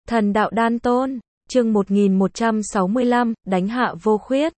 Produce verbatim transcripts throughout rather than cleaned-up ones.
Thần đạo đan tôn, chương một nghìn một trăm sáu mươi lăm, đánh Hạ Vô Khuyết.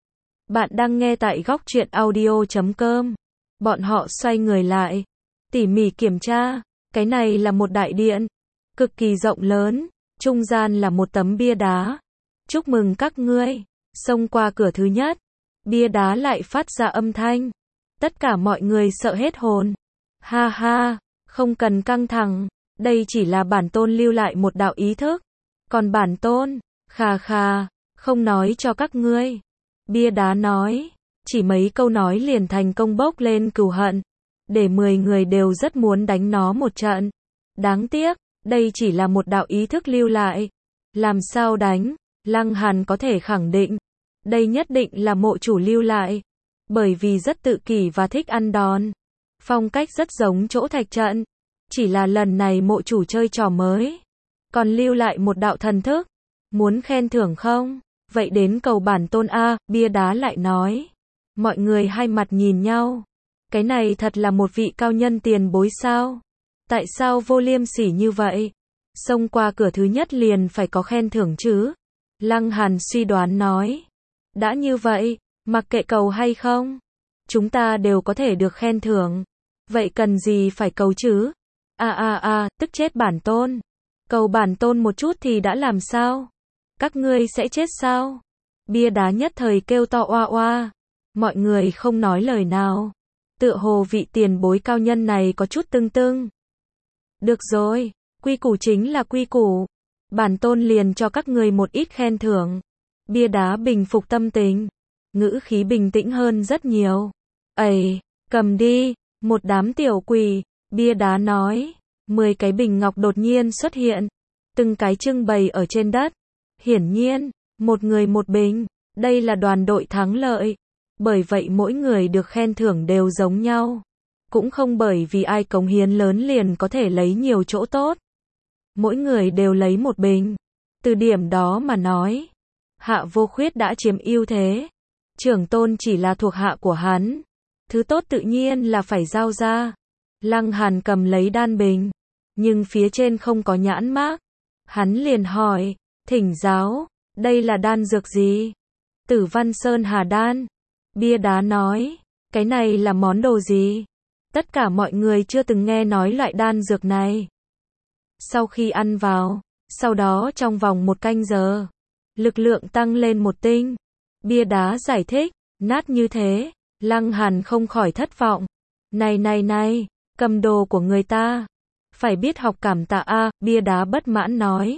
Bạn đang nghe tại góc truyện audio chấm com. Bọn họ xoay người lại, tỉ mỉ kiểm tra, cái này là một đại điện, cực kỳ rộng lớn, trung gian là một tấm bia đá. Chúc mừng các ngươi, xông qua cửa thứ nhất, bia đá lại phát ra âm thanh. Tất cả mọi người sợ hết hồn. Ha ha, không cần căng thẳng, đây chỉ là bản tôn lưu lại một đạo ý thức. Còn bản tôn, khà khà, không nói cho các ngươi. Bia đá nói, chỉ mấy câu nói liền thành công bốc lên cừu hận, để mười người đều rất muốn đánh nó một trận. Đáng tiếc, đây chỉ là một đạo ý thức lưu lại. Làm sao đánh? Lăng Hàn có thể khẳng định, đây nhất định là mộ chủ lưu lại. Bởi vì rất tự kỷ và thích ăn đòn. Phong cách rất giống chỗ thạch trận. Chỉ là lần này mộ chủ chơi trò mới. Còn lưu lại một đạo thần thức. Muốn khen thưởng không? Vậy đến cầu bản tôn A, bia đá lại nói. Mọi người hai mặt nhìn nhau. Cái này thật là một vị cao nhân tiền bối sao? Tại sao vô liêm sỉ như vậy? Xông qua cửa thứ nhất liền phải có khen thưởng chứ? Lăng Hàn suy đoán nói. Đã như vậy, mặc kệ cầu hay không, chúng ta đều có thể được khen thưởng. Vậy cần gì phải cầu chứ? À à à, tức chết bản tôn. Cầu bản tôn một chút thì đã làm sao? Các ngươi sẽ chết sao? Bia đá nhất thời kêu to oa oa. Mọi người không nói lời nào. Tựa hồ vị tiền bối cao nhân này có chút tưng tưng. Được rồi, quy củ chính là quy củ. Bản tôn liền cho các người một ít khen thưởng. Bia đá bình phục tâm tình. Ngữ khí bình tĩnh hơn rất nhiều. Ây, cầm đi, một đám tiểu quỷ, bia đá nói. Mười cái bình ngọc đột nhiên xuất hiện. Từng cái trưng bày ở trên đất. Hiển nhiên, một người một bình. Đây là đoàn đội thắng lợi. Bởi vậy mỗi người được khen thưởng đều giống nhau. Cũng không bởi vì ai cống hiến lớn liền có thể lấy nhiều chỗ tốt. Mỗi người đều lấy một bình. Từ điểm đó mà nói, Hạ Vô Khuyết đã chiếm ưu thế. Trưởng tôn chỉ là thuộc hạ của hắn. Thứ tốt tự nhiên là phải giao ra. Lăng Hàn cầm lấy đan bình, nhưng phía trên không có nhãn mác. Hắn liền hỏi, thỉnh giáo, đây là đan dược gì? Tử Văn Sơn Hà đan. Bia đá nói, cái này là món đồ gì? Tất cả mọi người chưa từng nghe nói loại đan dược này. Sau khi ăn vào, sau đó trong vòng một canh giờ, lực lượng tăng lên một tinh. Bia đá giải thích, nát như thế, Lăng Hàn không khỏi thất vọng. Này này này, cầm đồ của người ta, phải biết học cảm tạ a, bia đá bất mãn nói.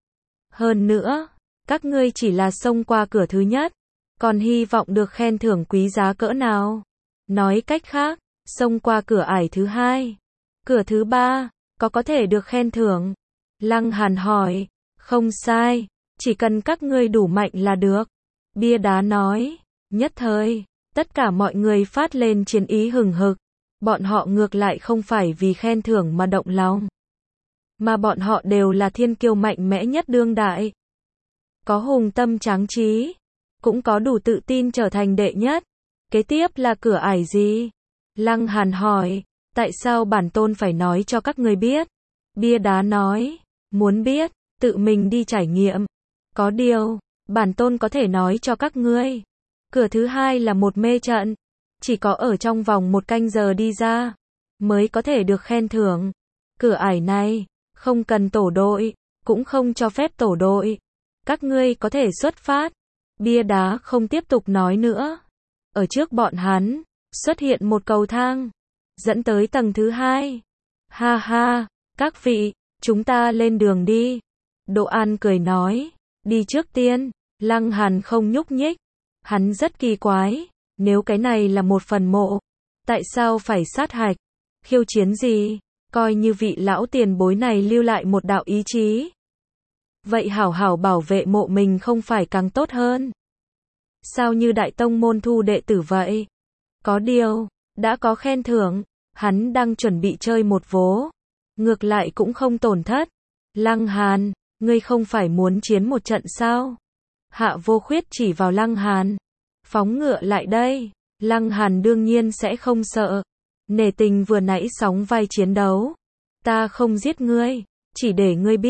Hơn nữa, các ngươi chỉ là xông qua cửa thứ nhất, còn hy vọng được khen thưởng quý giá cỡ nào? Nói cách khác, xông qua cửa ải thứ hai, cửa thứ ba, có có thể được khen thưởng? Lăng Hàn hỏi, không sai, chỉ cần các ngươi đủ mạnh là được. Bia đá nói, nhất thời, tất cả mọi người phát lên chiến ý hừng hực. Bọn họ ngược lại không phải vì khen thưởng mà động lòng. Mà bọn họ đều là thiên kiêu mạnh mẽ nhất đương đại. Có hùng tâm tráng trí, cũng có đủ tự tin trở thành đệ nhất. Kế tiếp là cửa ải gì? Lăng Hàn hỏi, tại sao bản tôn phải nói cho các người biết? Bia đá nói, muốn biết, tự mình đi trải nghiệm. Có điều, bản tôn có thể nói cho các ngươi. Cửa thứ hai là một mê trận. Chỉ có ở trong vòng một canh giờ đi ra, mới có thể được khen thưởng. Cửa ải này, không cần tổ đội, cũng không cho phép tổ đội. Các ngươi có thể xuất phát. Bia đá không tiếp tục nói nữa. Ở trước bọn hắn, xuất hiện một cầu thang, dẫn tới tầng thứ hai. Ha ha, các vị, chúng ta lên đường đi. Độ An cười nói, đi trước tiên. Lăng Hàn không nhúc nhích. Hắn rất kỳ quái, nếu cái này là một phần mộ, tại sao phải sát hạch? Khiêu chiến gì? Coi như vị lão tiền bối này lưu lại một đạo ý chí. Vậy hảo hảo bảo vệ mộ mình không phải càng tốt hơn? Sao như đại tông môn thu đệ tử vậy? Có điều, đã có khen thưởng, hắn đang chuẩn bị chơi một vố. Ngược lại cũng không tổn thất. Lăng Hàn, ngươi không phải muốn chiến một trận sao? Hạ Vô Khuyết chỉ vào Lăng Hàn. Phóng ngựa lại đây. Lăng Hàn đương nhiên sẽ không sợ. Nể tình vừa nãy sóng vai chiến đấu. Ta không giết ngươi, chỉ để ngươi biết,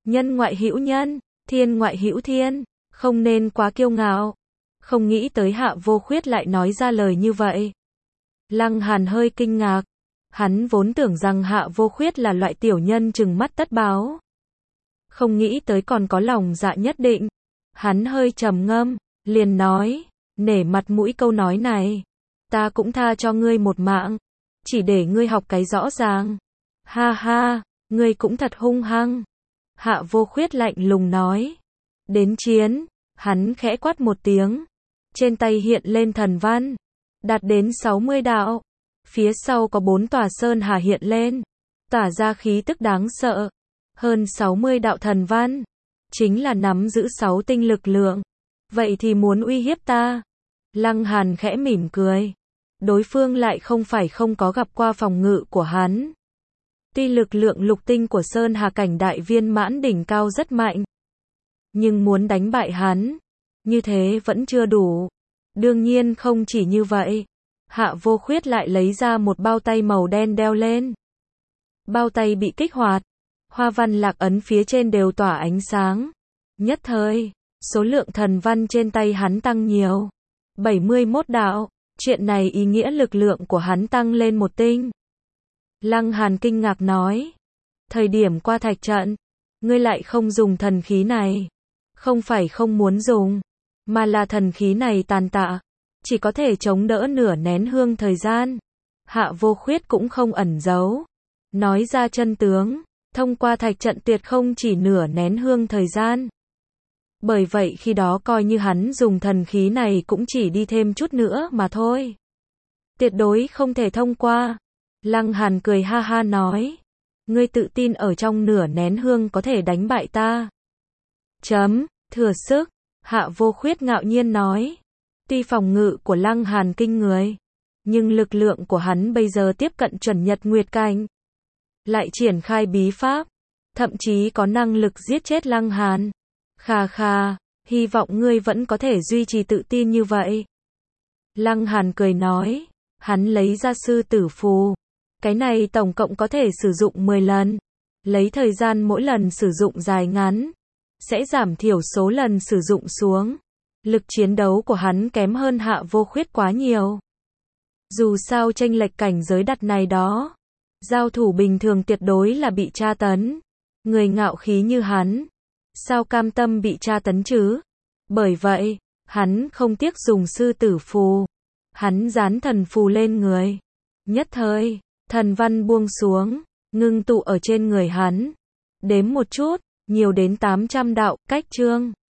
Nhân ngoại hữu nhân, thiên ngoại hữu thiên, không nên quá kiêu ngạo. Không nghĩ tới Hạ Vô Khuyết lại nói ra lời như vậy. Lăng Hàn hơi kinh ngạc. Hắn vốn tưởng rằng Hạ Vô Khuyết là loại tiểu nhân trừng mắt tất báo. Không nghĩ tới còn có lòng dạ nhất định. Hắn hơi trầm ngâm, liền nói, nể mặt mũi câu nói này. Ta cũng tha cho ngươi một mạng. Chỉ để ngươi học cái rõ ràng. Ha ha, ngươi cũng thật hung hăng. Hạ Vô Khuyết lạnh lùng nói. Đến chiến, hắn khẽ quát một tiếng. Trên tay hiện lên thần văn. Đạt đến sáu mươi đạo. Phía sau có bốn tòa sơn hà hiện lên. Tỏa ra khí tức đáng sợ. Hơn sáu mươi đạo thần văn. Chính là nắm giữ sáu tinh lực lượng. Vậy thì muốn uy hiếp ta. Lăng Hàn khẽ mỉm cười. Đối phương lại không phải không có gặp qua phòng ngự của hắn. Tuy lực lượng lục tinh của Sơn Hà cảnh đại viên mãn đỉnh cao rất mạnh. Nhưng muốn đánh bại hắn, như thế vẫn chưa đủ. Đương nhiên không chỉ như vậy. Hạ Vô Khuyết lại lấy ra một bao tay màu đen đeo lên. Bao tay bị kích hoạt. Hoa văn lạc ấn phía trên đều tỏa ánh sáng. Nhất thời, số lượng thần văn trên tay hắn tăng nhiều. bảy mươi mốt đạo. Chuyện này ý nghĩa lực lượng của hắn tăng lên một tinh. Lăng Hàn kinh ngạc nói. Thời điểm qua thạch trận, ngươi lại không dùng thần khí này. Không phải không muốn dùng, mà là thần khí này tàn tạ. Chỉ có thể chống đỡ nửa nén hương thời gian. Hạ Vô Khuyết cũng không ẩn giấu. Nói ra chân tướng, thông qua thạch trận tuyệt không chỉ nửa nén hương thời gian. Bởi vậy khi đó coi như hắn dùng thần khí này cũng chỉ đi thêm chút nữa mà thôi. Tuyệt đối không thể thông qua. Lăng Hàn cười ha ha nói. Ngươi tự tin ở trong nửa nén hương có thể đánh bại ta. Chấm, thừa sức. Hạ Vô Khuyết ngạo nhiên nói. Tuy phòng ngự của Lăng Hàn kinh người, nhưng lực lượng của hắn bây giờ tiếp cận chuẩn nhật nguyệt cảnh. Lại triển khai bí pháp, thậm chí có năng lực giết chết Lăng Hàn. Kha kha, hy vọng ngươi vẫn có thể duy trì tự tin như vậy. Lăng Hàn cười nói, hắn lấy ra sư tử phù. Cái này tổng cộng có thể sử dụng mười lần. Lấy thời gian mỗi lần sử dụng dài ngắn, sẽ giảm thiểu số lần sử dụng xuống. Lực chiến đấu của hắn kém hơn Hạ Vô Khuyết quá nhiều. Dù sao chênh lệch cảnh giới đặt này đó. Giao thủ bình thường tuyệt đối là bị tra tấn. Người ngạo khí như hắn, sao cam tâm bị tra tấn chứ? Bởi vậy, hắn không tiếc dùng sư tử phù. Hắn dán thần phù lên người. Nhất thời, thần văn buông xuống, ngưng tụ ở trên người hắn. Đếm một chút, nhiều đến tám trăm đạo, cách chương.